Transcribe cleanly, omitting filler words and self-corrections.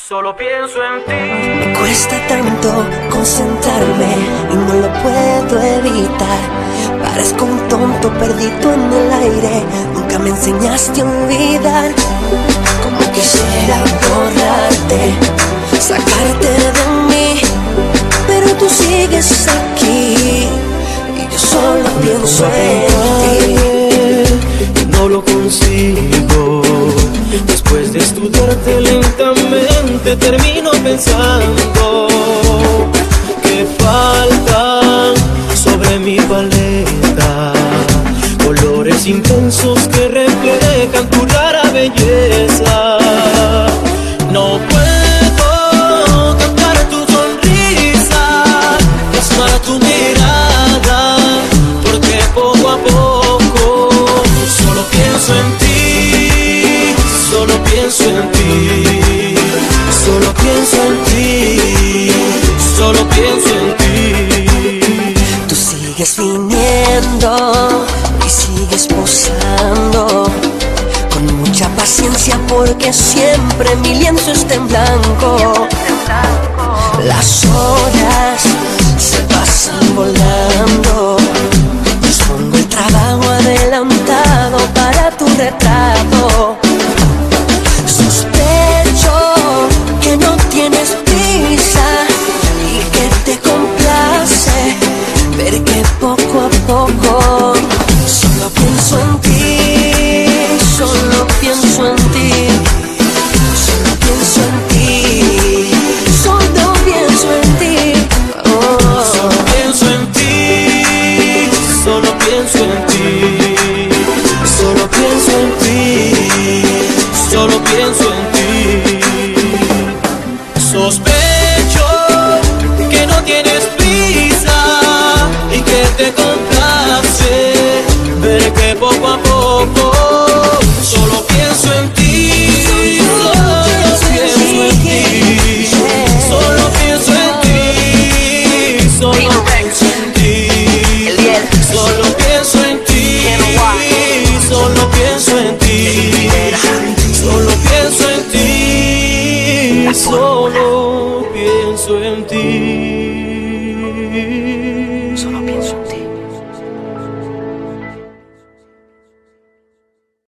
Solo pienso en ti. Me cuesta tanto concentrarme y no lo puedo evitar. Parezco un tonto perdido en el aire. Nunca me enseñaste a olvidar. Como quisiera borrarte, sacarte de mí, pero tú sigues aquí y yo solo pienso en ti. Y no lo consigo. Después de estudiarte lentamente termino pensando que faltan sobre mi paleta colores intensos que reflejan tu rara belleza. No puedo captar tu sonrisa, plasmar tu mirada, porque poco a poco solo pienso en ti, solo pienso en ti, solo pienso en ti, solo pienso en ti. Tú sigues viniendo y sigues posando con mucha paciencia, porque siempre mi lienzo está en blanco. Las horas se pasan volando, pues pongo el trabajo adelantado para tu retrato. Sospecho que no tienes prisa y que te complace ver que poco a poco solo pienso en ti, solo pienso en ti, solo pienso en ti, solo pienso en ti. Oh. Solo pienso en ti, solo pienso en ti, solo pienso en ti, solo pienso en ti. Sospecho que no tienes prisa y que te complace ver que poco a poco solo pienso en ti, solo pienso en ti, solo pienso en ti, solo pienso en ti, solo pienso en ti, solo pienso en ti, solo pienso en ti, solo pienso en ti.